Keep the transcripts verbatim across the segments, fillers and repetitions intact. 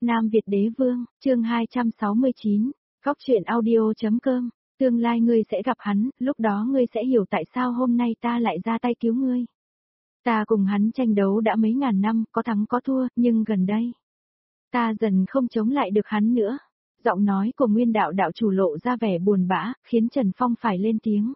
Nam Việt Đế Vương, chương hai trăm sáu mươi chín, Góc truyện audio.com, tương lai ngươi sẽ gặp hắn, lúc đó ngươi sẽ hiểu tại sao hôm nay ta lại ra tay cứu ngươi. Ta cùng hắn tranh đấu đã mấy ngàn năm, có thắng có thua, nhưng gần đây, ta dần không chống lại được hắn nữa. Giọng nói của Nguyên đạo đạo chủ lộ ra vẻ buồn bã, khiến Trần Phong phải lên tiếng.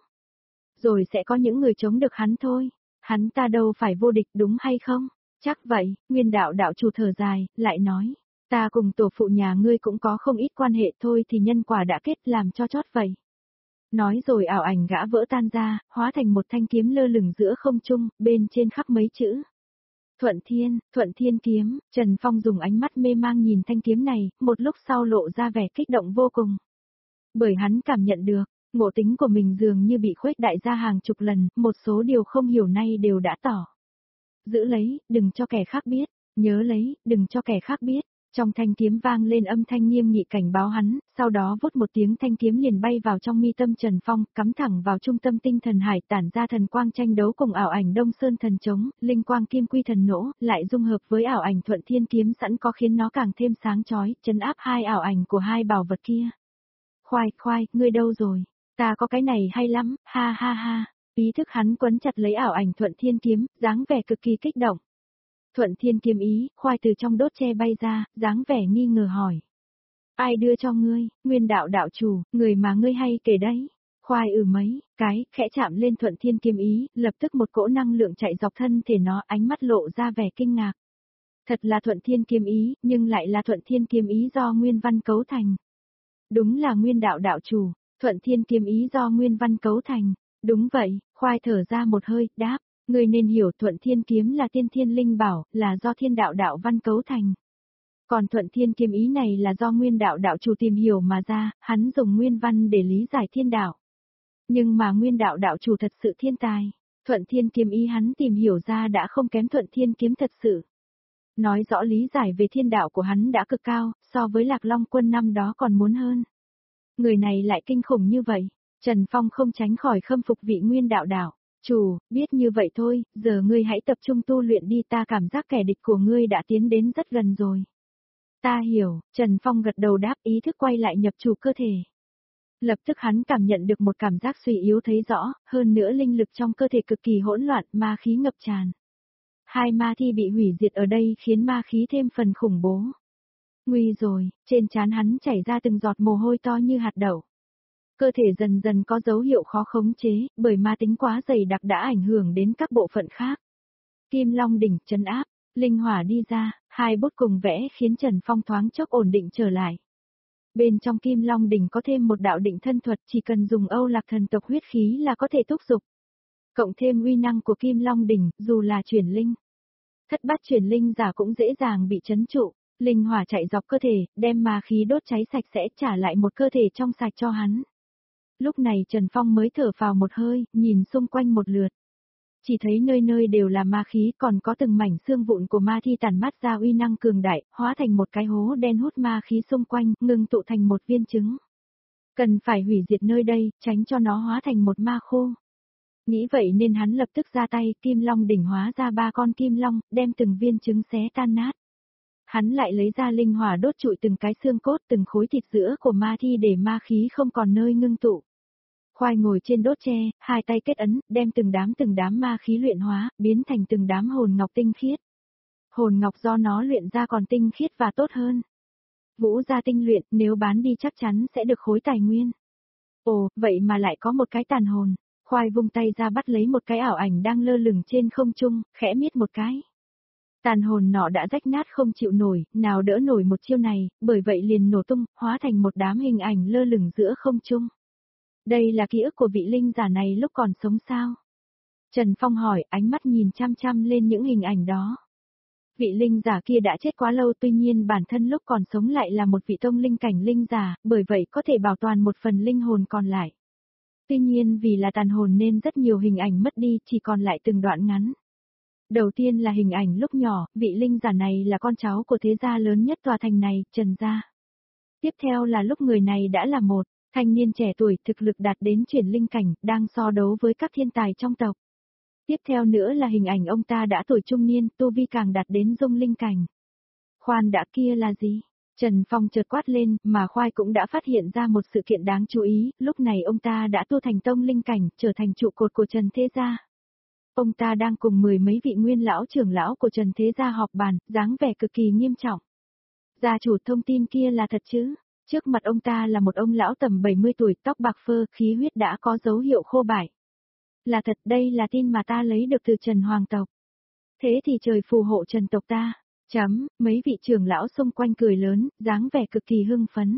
Rồi sẽ có những người chống được hắn thôi, hắn ta đâu phải vô địch đúng hay không? Chắc vậy, Nguyên đạo đạo chủ thở dài, lại nói, ta cùng tổ phụ nhà ngươi cũng có không ít quan hệ thôi thì nhân quả đã kết làm cho chót vậy. Nói rồi ảo ảnh gã vỡ tan ra, hóa thành một thanh kiếm lơ lửng giữa không trung, bên trên khắc mấy chữ. Thuận Thiên, Thuận Thiên kiếm, Trần Phong dùng ánh mắt mê mang nhìn thanh kiếm này, một lúc sau lộ ra vẻ kích động vô cùng. Bởi hắn cảm nhận được, ngộ tính của mình dường như bị khuếch đại ra hàng chục lần, một số điều không hiểu nay đều đã tỏ. Giữ lấy, đừng cho kẻ khác biết, nhớ lấy, đừng cho kẻ khác biết. Trong thanh kiếm vang lên âm thanh nghiêm nghị cảnh báo hắn, sau đó vút một tiếng thanh kiếm liền bay vào trong mi tâm Trần Phong, cắm thẳng vào trung tâm tinh thần hải tản ra thần quang tranh đấu cùng ảo ảnh Đông Sơn thần trống, linh quang kim quy thần nỗ, lại dung hợp với ảo ảnh Thuận Thiên kiếm sẵn có khiến nó càng thêm sáng chói, trấn áp hai ảo ảnh của hai bảo vật kia. Khoai, khoai, ngươi đâu rồi? Ta có cái này hay lắm, ha ha ha. Ý thức hắn quấn chặt lấy ảo ảnh Thuận Thiên kiếm, dáng vẻ cực kỳ kích động. Thuận Thiên kiếm ý, khoai từ trong đốt tre bay ra, dáng vẻ nghi ngờ hỏi. Ai đưa cho ngươi, Nguyên đạo đạo chủ, người mà ngươi hay kể đấy. Khoai ừ mấy, cái, khẽ chạm lên Thuận Thiên kiếm ý, lập tức một cỗ năng lượng chạy dọc thân thể nó, ánh mắt lộ ra vẻ kinh ngạc. Thật là Thuận Thiên kiếm ý, nhưng lại là Thuận Thiên kiếm ý do Nguyên Văn cấu thành. Đúng là Nguyên đạo đạo chủ, Thuận Thiên kiếm ý do Nguyên Văn cấu thành. Đúng vậy, khoai thở ra một hơi, đáp. Ngươi nên hiểu Thuận Thiên kiếm là tiên thiên linh bảo, là do thiên đạo đạo văn cấu thành. Còn Thuận Thiên kiếm ý này là do Nguyên đạo đạo chủ tìm hiểu mà ra, hắn dùng nguyên văn để lý giải thiên đạo. Nhưng mà Nguyên đạo đạo chủ thật sự thiên tài, Thuận Thiên kiếm ý hắn tìm hiểu ra đã không kém Thuận Thiên kiếm thật sự. Nói rõ lý giải về thiên đạo của hắn đã cực cao, so với Lạc Long Quân năm đó còn muốn hơn. Người này lại kinh khủng như vậy, Trần Phong không tránh khỏi khâm phục vị Nguyên đạo đạo. Chủ, biết như vậy thôi, giờ ngươi hãy tập trung tu luyện đi, ta cảm giác kẻ địch của ngươi đã tiến đến rất gần rồi. Ta hiểu, Trần Phong gật đầu đáp, ý thức quay lại nhập chủ cơ thể. Lập tức hắn cảm nhận được một cảm giác suy yếu thấy rõ, hơn nữa linh lực trong cơ thể cực kỳ hỗn loạn, ma khí ngập tràn. Hai ma thi bị hủy diệt ở đây khiến ma khí thêm phần khủng bố. Nguy rồi, trên trán hắn chảy ra từng giọt mồ hôi to như hạt đậu. Cơ thể dần dần có dấu hiệu khó khống chế, bởi ma tính quá dày đặc đã ảnh hưởng đến các bộ phận khác. Kim Long đỉnh trấn áp, linh hỏa đi ra, hai bút cùng vẽ khiến Trần Phong thoáng chốc ổn định trở lại. Bên trong Kim Long đỉnh có thêm một đạo định thân thuật, chỉ cần dùng Âu Lạc thần tộc huyết khí là có thể thúc dục. Cộng thêm uy năng của Kim Long đỉnh, dù là chuyển linh, thất bát chuyển linh giả cũng dễ dàng bị trấn trụ. Linh hỏa chạy dọc cơ thể, đem ma khí đốt cháy sạch sẽ, trả lại một cơ thể trong sạch cho hắn. Lúc này Trần Phong mới thở vào một hơi, nhìn xung quanh một lượt. Chỉ thấy nơi nơi đều là ma khí, còn có từng mảnh xương vụn của ma thi tản mát ra uy năng cường đại, hóa thành một cái hố đen hút ma khí xung quanh, ngưng tụ thành một viên trứng. Cần phải hủy diệt nơi đây, tránh cho nó hóa thành một ma khô. Nghĩ vậy nên hắn lập tức ra tay, Kim Long đỉnh hóa ra ba con kim long, đem từng viên trứng xé tan nát. Hắn lại lấy ra linh hỏa đốt trụi từng cái xương cốt, từng khối thịt giữa của ma thi để ma khí không còn nơi ngưng tụ. Khoai ngồi trên đốt tre, hai tay kết ấn, đem từng đám từng đám ma khí luyện hóa, biến thành từng đám hồn ngọc tinh khiết. Hồn ngọc do nó luyện ra còn tinh khiết và tốt hơn. Vũ gia tinh luyện, nếu bán đi chắc chắn sẽ được khối tài nguyên. Ồ, vậy mà lại có một cái tàn hồn. Khoai vung tay ra bắt lấy một cái ảo ảnh đang lơ lửng trên không trung, khẽ miết một cái. Tàn hồn nọ đã rách nát không chịu nổi, nào đỡ nổi một chiêu này, bởi vậy liền nổ tung, hóa thành một đám hình ảnh lơ lửng giữa không trung. Đây là ký ức của vị linh giả này lúc còn sống sao? Trần Phong hỏi, ánh mắt nhìn chăm chăm lên những hình ảnh đó. Vị linh giả kia đã chết quá lâu, tuy nhiên bản thân lúc còn sống lại là một vị tông linh cảnh linh giả, bởi vậy có thể bảo toàn một phần linh hồn còn lại. Tuy nhiên vì là tàn hồn nên rất nhiều hình ảnh mất đi, chỉ còn lại từng đoạn ngắn. Đầu tiên là hình ảnh lúc nhỏ, vị linh giả này là con cháu của thế gia lớn nhất tòa thành này, Trần gia. Tiếp theo là lúc người này đã là một thanh niên trẻ tuổi, thực lực đạt đến chuyển linh cảnh, đang so đấu với các thiên tài trong tộc. Tiếp theo nữa là hình ảnh ông ta đã tuổi trung niên, tu vi càng đạt đến dung linh cảnh. Khoan đã, kia là gì? Trần Phong chợt quát lên, mà Khoai cũng đã phát hiện ra một sự kiện đáng chú ý, lúc này ông ta đã tu thành tông linh cảnh, trở thành trụ cột của Trần Thế Gia. Ông ta đang cùng mười mấy vị nguyên lão trưởng lão của Trần Thế Gia họp bàn, dáng vẻ cực kỳ nghiêm trọng. Gia chủ, thông tin kia là thật chứ? Trước mặt ông ta là một ông lão tầm bảy mươi tuổi, tóc bạc phơ, khí huyết đã có dấu hiệu khô bại. Là thật, đây là tin mà ta lấy được từ Trần Hoàng tộc. Thế thì trời phù hộ Trần tộc ta. Chấm, mấy vị trưởng lão xung quanh cười lớn, dáng vẻ cực kỳ hưng phấn.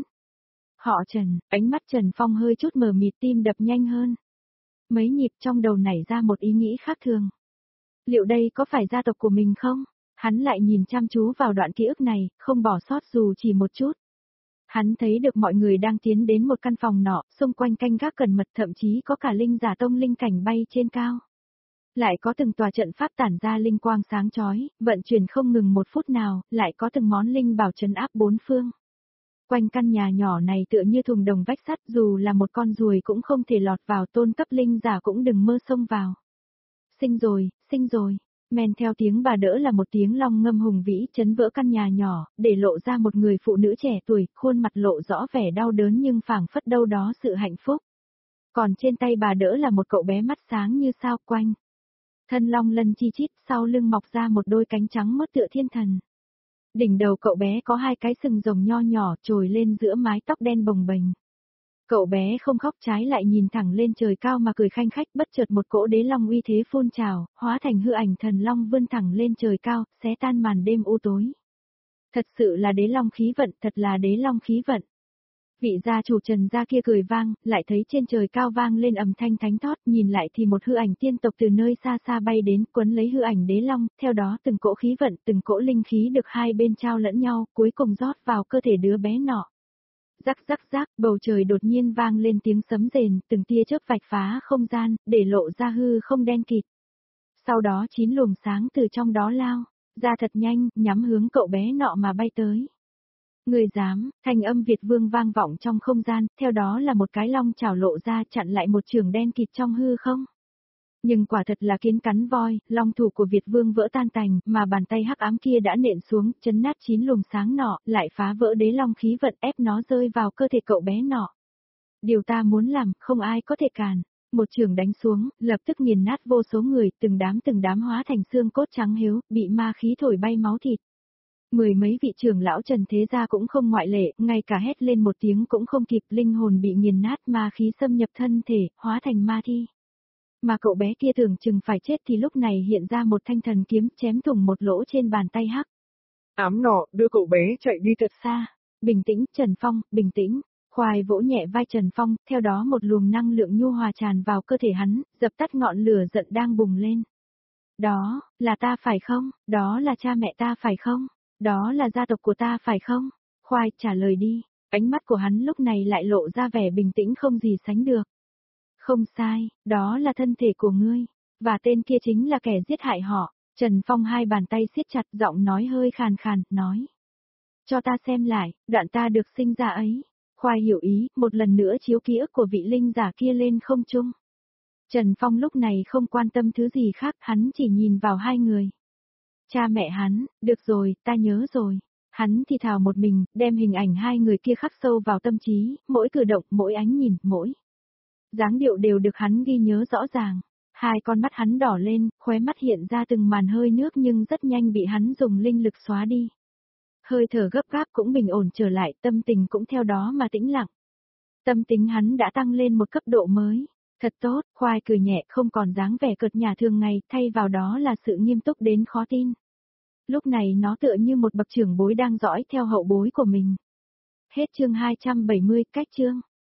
Họ Trần, ánh mắt Trần Phong hơi chút mờ mịt, tim đập nhanh hơn. Mấy nhịp trong đầu nảy ra một ý nghĩ khác thường. Liệu đây có phải gia tộc của mình không? Hắn lại nhìn chăm chú vào đoạn ký ức này, không bỏ sót dù chỉ một chút. Hắn thấy được mọi người đang tiến đến một căn phòng nọ, xung quanh canh gác cẩn mật, thậm chí có cả linh giả tông linh cảnh bay trên cao. Lại có từng tòa trận pháp tản ra linh quang sáng chói, vận chuyển không ngừng một phút nào, lại có từng món linh bảo trấn áp bốn phương. Quanh căn nhà nhỏ này tựa như thùng đồng vách sắt, dù là một con ruồi cũng không thể lọt vào, tôn cấp linh giả cũng đừng mơ xông vào. Sinh rồi, sinh rồi. Men theo tiếng bà đỡ là một tiếng long ngâm hùng vĩ chấn vỡ căn nhà nhỏ, để lộ ra một người phụ nữ trẻ tuổi, khuôn mặt lộ rõ vẻ đau đớn nhưng phảng phất đâu đó sự hạnh phúc. Còn trên tay bà đỡ là một cậu bé mắt sáng như sao, quanh thân long lân chi chít, sau lưng mọc ra một đôi cánh trắng mướt tựa thiên thần. Đỉnh đầu cậu bé có hai cái sừng rồng nho nhỏ trồi lên giữa mái tóc đen bồng bềnh. Cậu bé không khóc, trái lại nhìn thẳng lên trời cao mà cười khanh khách, bất chợt một cỗ đế long uy thế phun trào, hóa thành hư ảnh thần long vươn thẳng lên trời cao, xé tan màn đêm u tối. Thật sự là đế long khí vận, thật là đế long khí vận. Vị gia chủ Trần gia kia cười vang, lại thấy trên trời cao vang lên âm thanh thánh thót, nhìn lại thì một hư ảnh tiên tộc từ nơi xa xa bay đến, quấn lấy hư ảnh đế long, theo đó từng cỗ khí vận, từng cỗ linh khí được hai bên trao lẫn nhau, cuối cùng rót vào cơ thể đứa bé nọ. Rắc rắc rắc, bầu trời đột nhiên vang lên tiếng sấm rền, từng tia chớp vạch phá không gian, để lộ ra hư không đen kịt. Sau đó chín luồng sáng từ trong đó lao ra thật nhanh, nhắm hướng cậu bé nọ mà bay tới. Người dám, thanh âm Việt Vương vang vọng trong không gian, theo đó là một cái long chảo lộ ra chặn lại một trường đen kịt trong hư không. Nhưng quả thật là kiến cắn voi, long thủ của Việt Vương vỡ tan tành, mà bàn tay hắc ám kia đã nện xuống, chấn nát chín luồng sáng nọ, lại phá vỡ đế long khí vận, ép nó rơi vào cơ thể cậu bé nọ. Điều ta muốn làm, không ai có thể cản. Một trường đánh xuống, lập tức nghiền nát vô số người, từng đám từng đám hóa thành xương cốt trắng hiếu, bị ma khí thổi bay máu thịt. Mười mấy vị trưởng lão Trần Thế Gia cũng không ngoại lệ, ngay cả hét lên một tiếng cũng không kịp, linh hồn bị nghiền nát, ma khí xâm nhập thân thể, hóa thành ma thi. Mà cậu bé kia tưởng chừng phải chết thì lúc này hiện ra một thanh thần kiếm chém thủng một lỗ trên bàn tay hắc ám nọ, đưa cậu bé chạy đi thật xa. Bình tĩnh, Trần Phong, bình tĩnh. Khoai vỗ nhẹ vai Trần Phong, theo đó một luồng năng lượng nhu hòa tràn vào cơ thể hắn, dập tắt ngọn lửa giận đang bùng lên. Đó, là ta phải không? Đó là cha mẹ ta phải không? Đó là gia tộc của ta phải không? Khoai, trả lời đi. Ánh mắt của hắn lúc này lại lộ ra vẻ bình tĩnh không gì sánh được. Không sai, đó là thân thể của ngươi, và tên kia chính là kẻ giết hại họ. Trần Phong hai bàn tay siết chặt, giọng nói hơi khàn khàn, nói. Cho ta xem lại, đoạn ta được sinh ra ấy. Khoai hiểu ý, một lần nữa chiếu ký ức của vị linh giả kia lên không trung. Trần Phong lúc này không quan tâm thứ gì khác, hắn chỉ nhìn vào hai người. Cha mẹ hắn, được rồi, ta nhớ rồi. Hắn thì thào một mình, đem hình ảnh hai người kia khắc sâu vào tâm trí, mỗi cử động, mỗi ánh nhìn, mỗi dáng điệu đều được hắn ghi nhớ rõ ràng. Hai con mắt hắn đỏ lên, khóe mắt hiện ra từng màn hơi nước nhưng rất nhanh bị hắn dùng linh lực xóa đi. Hơi thở gấp gáp cũng bình ổn trở lại, tâm tình cũng theo đó mà tĩnh lặng. Tâm tính hắn đã tăng lên một cấp độ mới. Thật tốt, Khoai cười nhẹ, không còn dáng vẻ cợt nhả thường ngày, thay vào đó là sự nghiêm túc đến khó tin. Lúc này nó tựa như một bậc trưởng bối đang dõi theo hậu bối của mình. Hết chương hai trăm bảy mươi, cách chương.